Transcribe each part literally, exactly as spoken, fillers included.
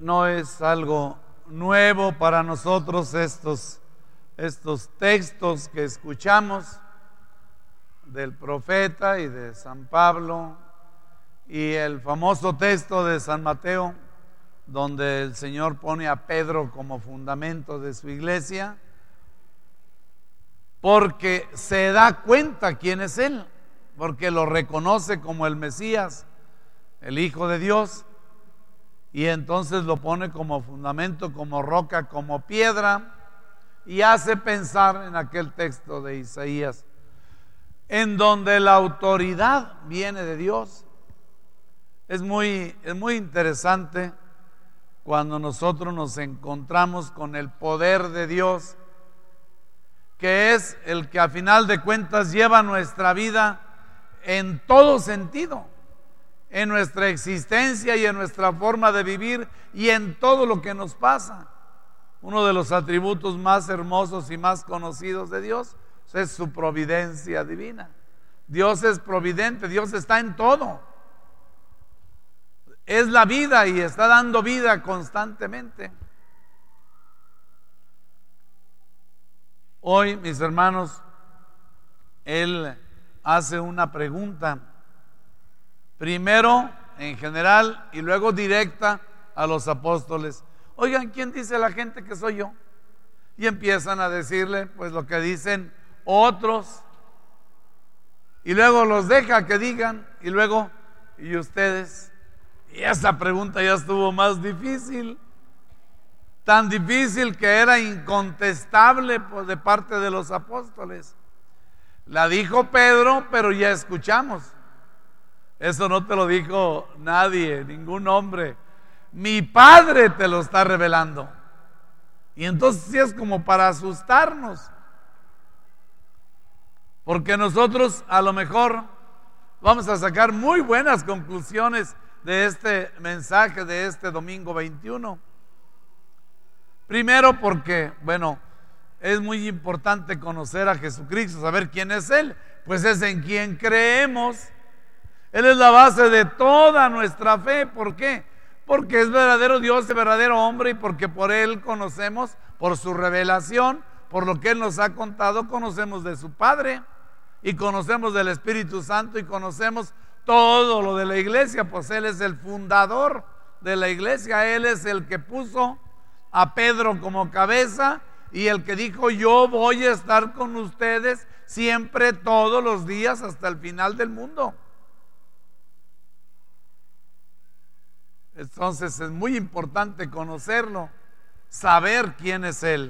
no es algo nuevo para nosotros estos, estos textos que escuchamos del profeta y de San Pablo y el famoso texto de San Mateo, donde el Señor pone a Pedro como fundamento de su iglesia, porque se da cuenta quién es Él, porque lo reconoce como el Mesías, el Hijo de Dios, y entonces lo pone como fundamento, como roca, como piedra, y hace pensar en aquel texto de Isaías, en donde la autoridad viene de Dios. Es muy, es muy interesante cuando nosotros nos encontramos con el poder de Dios, que es el que a final de cuentas lleva nuestra vida en todo sentido, en nuestra existencia y en nuestra forma de vivir y en todo lo que nos pasa. Uno de los atributos más hermosos y más conocidos de Dios es su providencia divina. Dios es providente, Dios está en todo. Es la vida y está dando vida constantemente. Hoy, mis hermanos, él hace una pregunta, primero en general y luego directa a los apóstoles. Oigan, ¿quién dice la gente que soy yo? Y empiezan a decirle pues lo que dicen otros, y luego los deja que digan, y luego, ¿y ustedes? Y esa pregunta ya estuvo más difícil, tan difícil que era incontestable pues, de parte de los apóstoles. La dijo Pedro, pero ya escuchamos. Eso no te lo dijo nadie, ningún hombre. Mi Padre te lo está revelando. Y entonces sí es como para asustarnos, porque nosotros a lo mejor vamos a sacar muy buenas conclusiones de este mensaje de este domingo veintiuno. Primero porque, bueno, es muy importante conocer a Jesucristo, saber quién es Él, pues es en quien creemos. Él es la base de toda nuestra fe. ¿Por qué? Porque es verdadero Dios, es verdadero hombre, y porque por Él conocemos, por su revelación, por lo que Él nos ha contado, conocemos de su Padre, y conocemos del Espíritu Santo, y conocemos todo lo de la iglesia, pues Él es el fundador de la iglesia. Él es el que puso a Pedro como cabeza y el que dijo: yo voy a estar con ustedes siempre, todos los días, hasta el final del mundo. Entonces es muy importante conocerlo, saber quién es Él,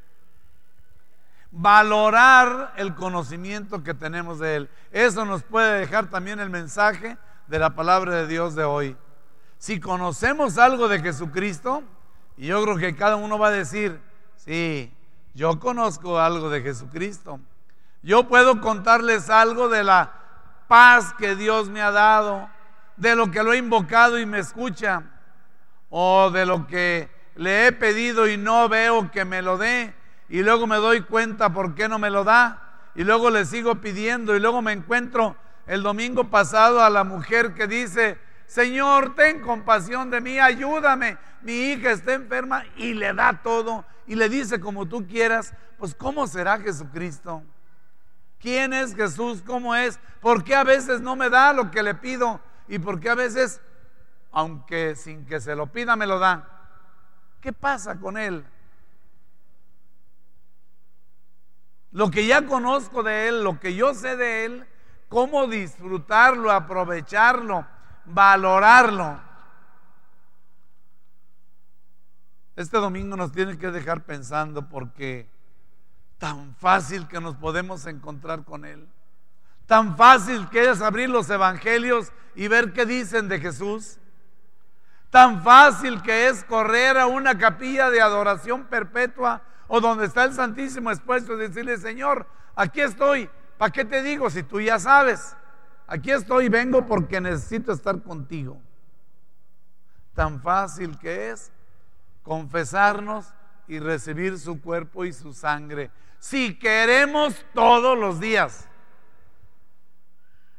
valorar el conocimiento que tenemos de Él. Eso nos puede dejar también el mensaje de la palabra de Dios de hoy. Si conocemos algo de Jesucristo, y yo creo que cada uno va a decir: sí, yo conozco algo de Jesucristo, yo puedo contarles algo de la paz que Dios me ha dado, de lo que lo he invocado y me escucha, o de lo que le he pedido y no veo que me lo dé, y luego me doy cuenta por qué no me lo da, y luego le sigo pidiendo, y luego me encuentro el domingo pasado a la mujer que dice: Señor, ten compasión de mí, ayúdame, mi hija está enferma, y le da todo, y le dice como tú quieras. Pues ¿cómo será Jesucristo? ¿Quién es Jesús? ¿Cómo es? ¿Por qué a veces no me da lo que le pido? ¿Y por qué a veces, aunque sin que se lo pida, me lo da? ¿Qué pasa con Él? Lo que ya conozco de Él, lo que yo sé de Él, cómo disfrutarlo, aprovecharlo, valorarlo. Este domingo nos tiene que dejar pensando, porque tan fácil que nos podemos encontrar con Él, tan fácil que es abrir los evangelios y ver qué dicen de Jesús, tan fácil que es correr a una capilla de adoración perpetua o donde está el Santísimo expuesto y decirle: Señor, aquí estoy, ¿para qué te digo si tú ya sabes? Aquí estoy, vengo porque necesito estar contigo. Tan fácil que es confesarnos y recibir su cuerpo y su sangre, si queremos, todos los días.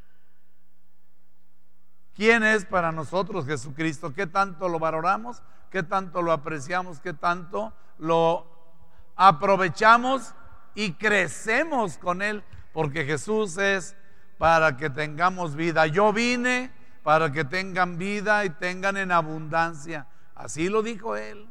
¿Quién es para nosotros Jesucristo? ¿Qué tanto lo valoramos? qué tanto lo apreciamos, qué tanto lo aprovechamos y crecemos con Él, porque Jesús es para que tengamos vida. Yo vine para que tengan vida y tengan en abundancia. Así lo dijo Él.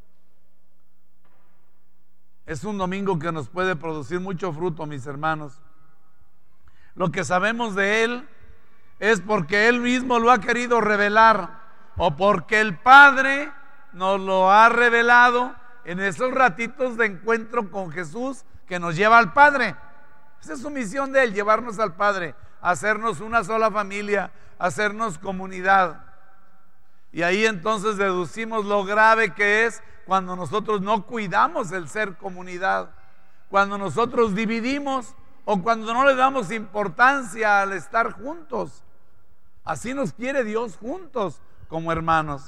Es un domingo que nos puede producir mucho fruto, mis hermanos. Lo que sabemos de Él es porque Él mismo lo ha querido revelar, o porque el Padre nos lo ha revelado en esos ratitos de encuentro con Jesús que nos lleva al Padre. Esa es su misión de Él, llevarnos al Padre, hacernos una sola familia, hacernos comunidad. Y ahí entonces deducimos lo grave que es cuando nosotros no cuidamos el ser comunidad, cuando nosotros dividimos o cuando no le damos importancia al estar juntos. Así nos quiere Dios, juntos como hermanos.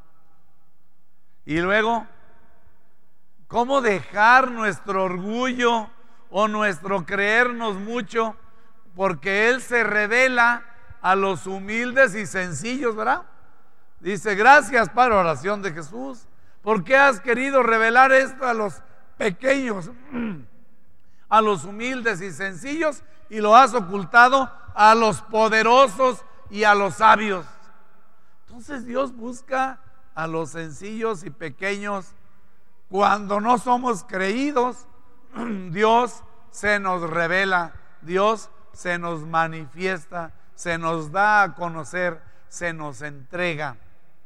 Y luego, ¿cómo dejar nuestro orgullo o nuestro creernos mucho? Porque Él se revela a los humildes y sencillos, ¿verdad? Dice, gracias, Padre, oración de Jesús. ¿Por qué has querido revelar esto a los pequeños, a los humildes y sencillos, y lo has ocultado a los poderosos y a los sabios? Entonces Dios busca a los sencillos y pequeños. Cuando no somos creídos, Dios se nos revela, Dios se nos manifiesta, se nos da a conocer, se nos entrega.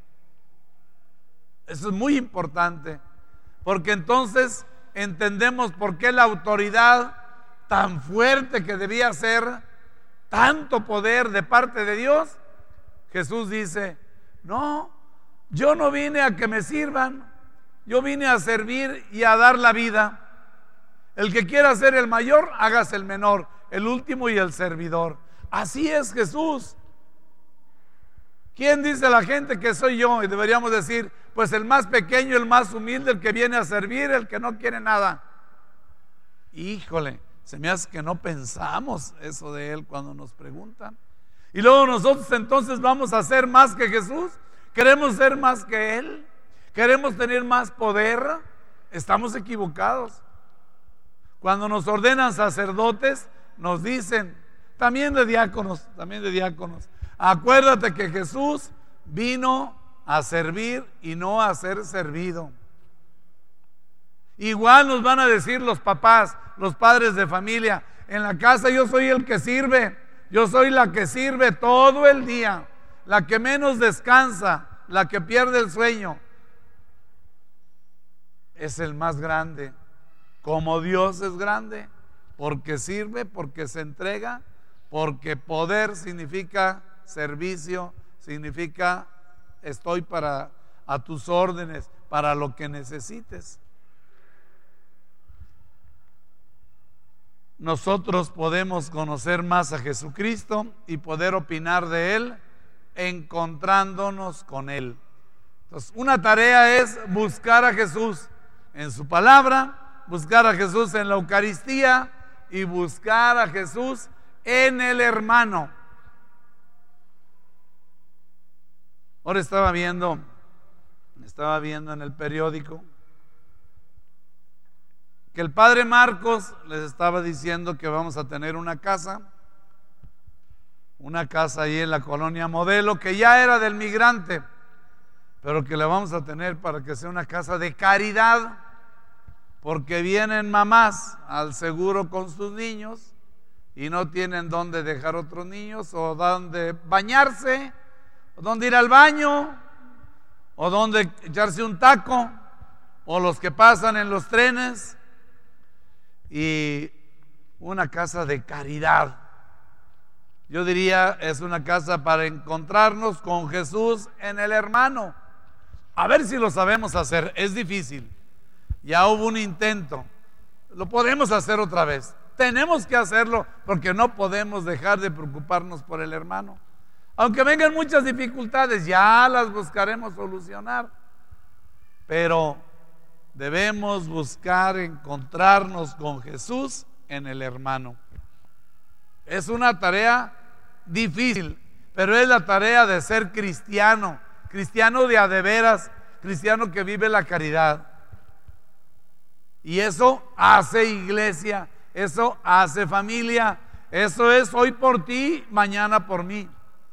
Eso es muy importante, porque entonces entendemos por qué la autoridad tan fuerte que debía ser, tanto poder de parte de Dios. Jesús dice, no, yo no vine a que me sirvan, yo vine a servir y a dar la vida. El que quiera ser el mayor, hágase el menor, el último y el servidor. Así es Jesús. ¿Quién dice la gente que soy yo? Y deberíamos decir, pues el más pequeño, el más humilde, el que viene a servir, el que no quiere nada. Híjole, se me hace que no pensamos eso de Él cuando nos preguntan. Y luego nosotros entonces vamos a ser más que Jesús. Queremos ser más que Él. Queremos tener más poder. Estamos equivocados. Cuando nos ordenan sacerdotes, nos dicen, también de diáconos, también de diáconos, acuérdate que Jesús vino a servir y no a ser servido. Igual nos van a decir los papás, los padres de familia, en la casa yo soy el que sirve, yo soy la que sirve todo el día, la que menos descansa, la que pierde el sueño. Es el más grande, como Dios es grande, porque sirve, porque se entrega, porque poder significa servicio, significa estoy para a tus órdenes, para lo que necesites. Nosotros podemos conocer más a Jesucristo y poder opinar de Él encontrándonos con Él. Entonces, una tarea es buscar a Jesús en su palabra, buscar a Jesús en la Eucaristía y buscar a Jesús en el hermano. Ahora estaba viendo, estaba viendo en el periódico que el padre Marcos les estaba diciendo que vamos a tener una casa, una casa ahí en la colonia Modelo, que ya era del migrante, pero que la vamos a tener para que sea una casa de caridad, porque vienen mamás al seguro con sus niños y no tienen dónde dejar otros niños, o dónde bañarse, o dónde ir al baño, o dónde echarse un taco, o los que pasan en los trenes. Y una casa de caridad, yo diría, es una casa para encontrarnos con Jesús en el hermano. A ver si lo sabemos hacer. Es difícil, ya hubo un intento, lo podemos hacer otra vez. Tenemos que hacerlo, porque no podemos dejar de preocuparnos por el hermano. Aunque vengan muchas dificultades, ya las buscaremos solucionar, pero debemos buscar encontrarnos con Jesús en el hermano. Es una tarea difícil, pero es la tarea de ser cristiano, cristiano de a de veras, cristiano que vive la caridad. Y eso hace iglesia, eso hace familia, eso es hoy por ti, mañana por mí.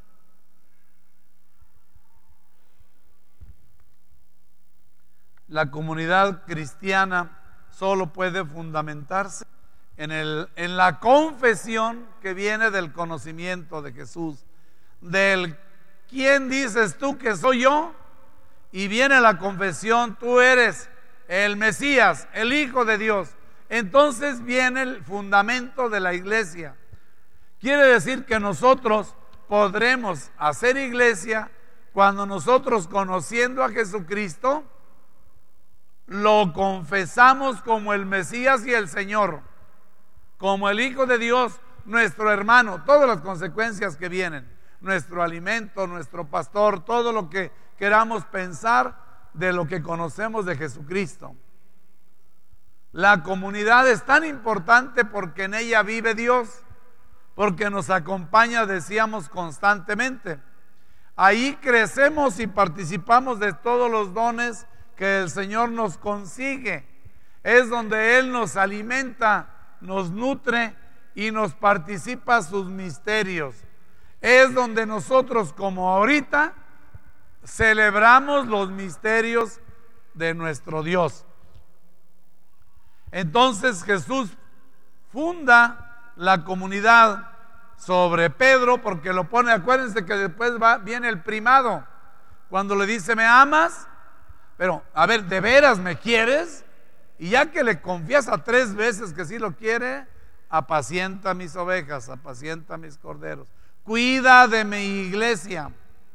La comunidad cristiana solo puede fundamentarse en, el, en la confesión que viene del conocimiento de Jesús, del ¿quién dices tú que soy yo? Y viene la confesión, tú eres el Mesías, el Hijo de Dios. Entonces viene el fundamento de la iglesia. Quiere decir que nosotros podremos hacer iglesia cuando nosotros, conociendo a Jesucristo, lo confesamos como el Mesías y el Señor, como el Hijo de Dios, nuestro hermano, todas las consecuencias que vienen, nuestro alimento, nuestro pastor, todo lo que queramos pensar de lo que conocemos de Jesucristo. La comunidad es tan importante porque en ella vive Dios, porque nos acompaña, decíamos, constantemente. Ahí crecemos y participamos de todos los dones que el Señor nos consigue. Es donde Él nos alimenta, nos nutre y nos participa sus misterios. Es donde nosotros, como ahorita, celebramos los misterios de nuestro Dios. Entonces Jesús funda la comunidad sobre Pedro, porque lo pone, acuérdense que después va, viene el primado, cuando le dice, ¿me amas? Pero, a ver, ¿de veras me quieres? Y ya que le confiesa tres veces que sí lo quiere, apacienta mis ovejas, apacienta mis corderos, cuida de mi iglesia.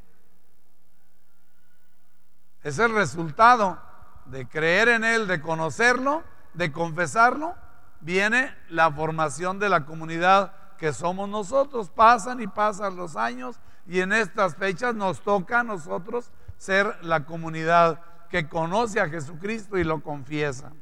Es el resultado de creer en Él, de conocerlo, de confesarlo. Viene la formación de la comunidad que somos nosotros. Pasan y pasan los años y en estas fechas nos toca a nosotros ser la comunidad que conoce a Jesucristo y lo confiesa.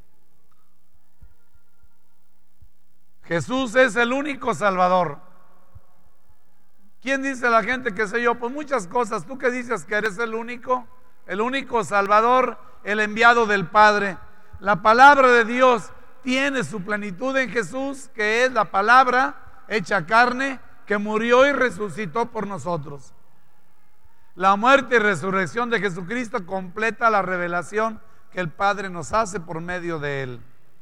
Jesús es el único Salvador. ¿Quién dice la gente que soy yo? Pues muchas cosas. ¿Tú qué dices que eres el único? El único Salvador, el enviado del Padre. La palabra de Dios tiene su plenitud en Jesús, que es la palabra hecha carne, que murió y resucitó por nosotros. La muerte y resurrección de Jesucristo completa la revelación que el Padre nos hace por medio de Él.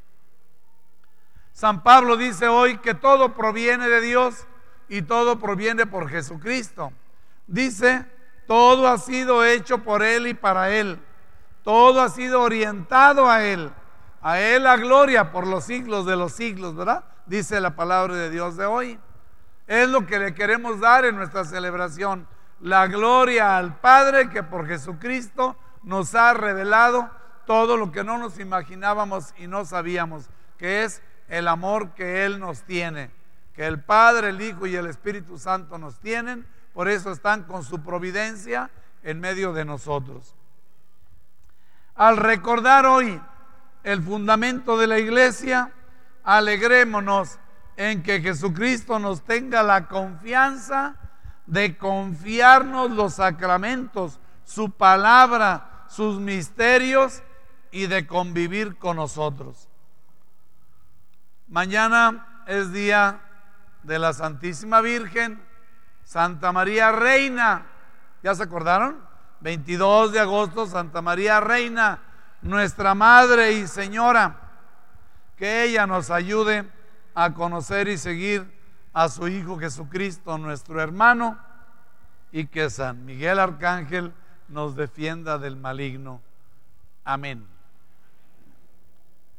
San Pablo dice hoy que todo proviene de Dios y todo proviene por Jesucristo. Dice, todo ha sido hecho por Él y para Él. Todo ha sido orientado a Él. A Él la gloria por los siglos de los siglos, ¿verdad? Dice la palabra de Dios de hoy. Es lo que le queremos dar en nuestra celebración. La gloria al Padre que por Jesucristo nos ha revelado todo lo que no nos imaginábamos y no sabíamos, que es el amor que Él nos tiene, que el Padre, el Hijo y el Espíritu Santo nos tienen. Por eso están con su providencia en medio de nosotros. Al recordar hoy el fundamento de la iglesia, alegrémonos en que Jesucristo nos tenga la confianza de confiarnos los sacramentos, su palabra, sus misterios y de convivir con nosotros. Mañana es día de la Santísima Virgen, Santa María Reina. ¿Ya se acordaron? veintidós de agosto, Santa María Reina, nuestra Madre y Señora. Que ella nos ayude a conocer y seguir a su Hijo Jesucristo, nuestro hermano, y que San Miguel Arcángel nos defienda del maligno. Amén.